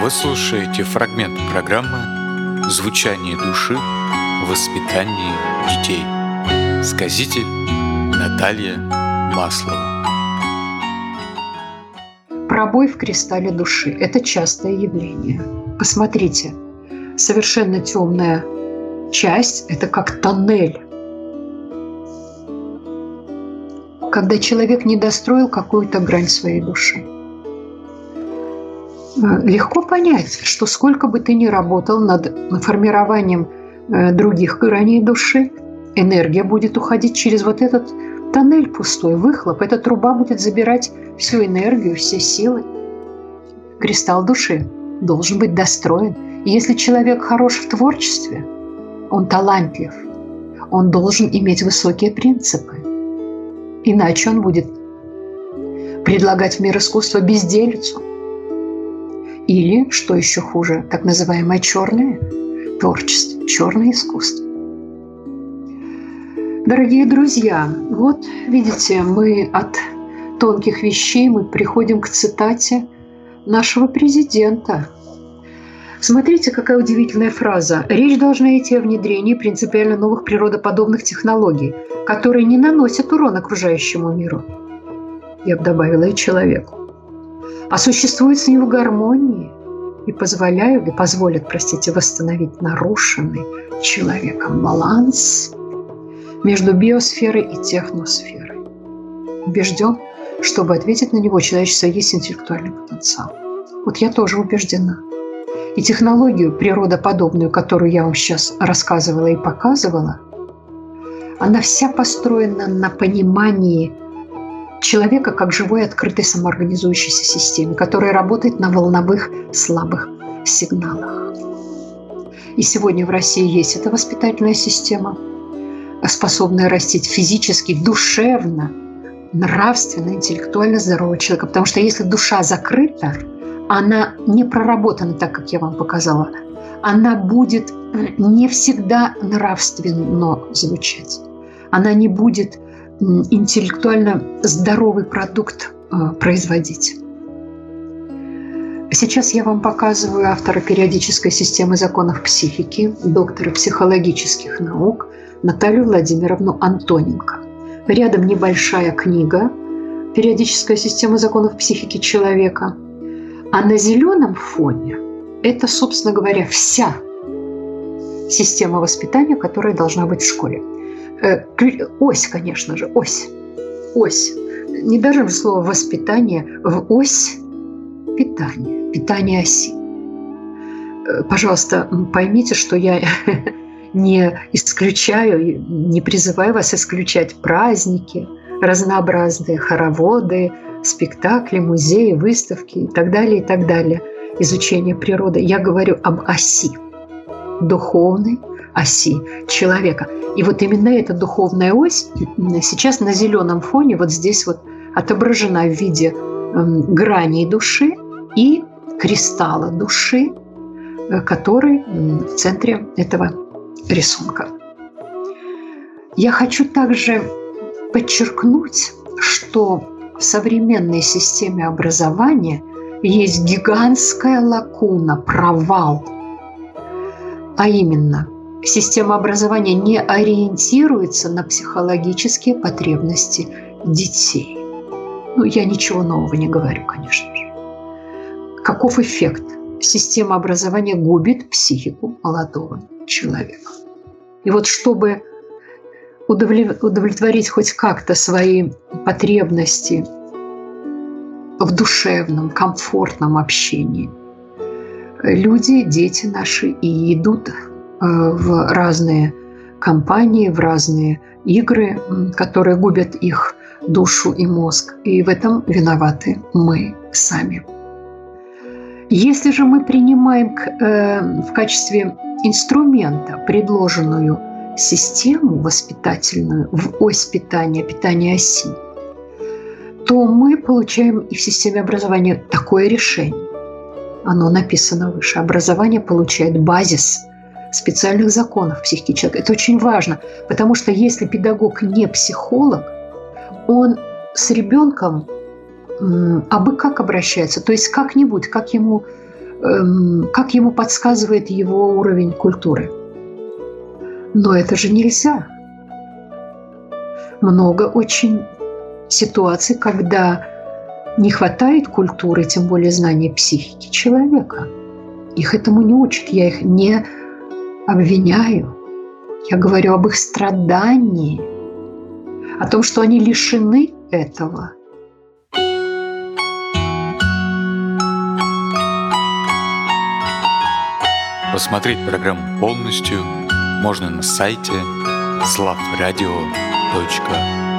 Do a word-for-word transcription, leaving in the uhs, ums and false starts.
Вы слушаете фрагмент программы «Звучание души в воспитании детей». Сказитель Наталья Маслова. Пробой в кристалле души – это частое явление. Посмотрите, совершенно темная часть – это как тоннель. Когда человек не достроил какую-то грань своей души. Легко понять, что сколько бы ты ни работал над формированием других граней души, энергия будет уходить через вот этот тоннель пустой, выхлоп. Эта труба будет забирать всю энергию, все силы. Кристалл души должен быть достроен. И если человек хорош в творчестве, он талантлив, он должен иметь высокие принципы. Иначе он будет предлагать в мир искусства безделицу. Или, что еще хуже, так называемое черное творчество, черное искусство. Дорогие друзья, вот видите, мы от тонких вещей мы приходим к цитате нашего президента. Смотрите, какая удивительная фраза. Речь должна идти о внедрении принципиально новых природоподобных технологий, которые не наносят урон окружающему миру. Я бы добавила и человеку. А существуют с ним в гармонии и позволяют, и позволят, простите, восстановить нарушенный человеком баланс между биосферой и техносферой. Убежден, чтобы ответить на него, у человечества есть интеллектуальный потенциал. Вот я тоже убеждена. И технологию природоподобную, которую я вам сейчас рассказывала и показывала, она вся построена на понимании человека как живой, открытой, самоорганизующейся системе, которая работает на волновых слабых сигналах. И сегодня в России есть эта воспитательная система, способная растить физически, душевно, нравственно, интеллектуально здорового человека. Потому что если душа закрыта, она не проработана так, как я вам показала, она будет не всегда нравственно звучать. Она не будет интеллектуально здоровый продукт производить. Сейчас я вам показываю автора периодической системы законов психики, доктора психологических наук Наталью Владимировну Антоненко. Рядом небольшая книга «Периодическая система законов психики человека». А на зеленом фоне это, собственно говоря, вся система воспитания, которая должна быть в школе. Ось, конечно же, ось. Ось. Не даже в слово «воспитание», в ось питания, питание оси. Пожалуйста, поймите, что я не исключаю, не призываю вас исключать праздники, разнообразные хороводы, спектакли, музеи, выставки и так далее, и так далее. Изучение природы. Я говорю об оси, духовной оси человека. И вот именно эта духовная ось сейчас на зеленом фоне вот здесь вот отображена в виде граней души и кристалла души, который в центре этого рисунка. Я хочу также подчеркнуть, что в современной системе образования есть гигантская лакуна, провал. А именно, система образования не ориентируется на психологические потребности детей. Ну, я ничего нового не говорю, конечно же. Каков эффект? Система образования губит психику молодого человека. И вот чтобы удовлетворить хоть как-то свои потребности в душевном, комфортном общении, люди, дети наши и идут в разные компании, в разные игры, которые губят их душу и мозг. И в этом виноваты мы сами. Если же мы принимаем в качестве инструмента предложенную систему воспитательную в ось питания, питания оси, то мы получаем и в системе образования такое решение. Оно написано выше. Образование получает базис специальных законов психики человека. Это очень важно, потому что если педагог не психолог, он с ребенком абы как обращается, то есть как-нибудь, как ему эм, как ему подсказывает его уровень культуры. Но это же нельзя. Много очень ситуаций, когда не хватает культуры, тем более знания психики человека. Их этому не учат. Я их не обвиняю. Я говорю об их страдании, о том, что они лишены этого. Посмотреть программу полностью можно на сайте славрадио точка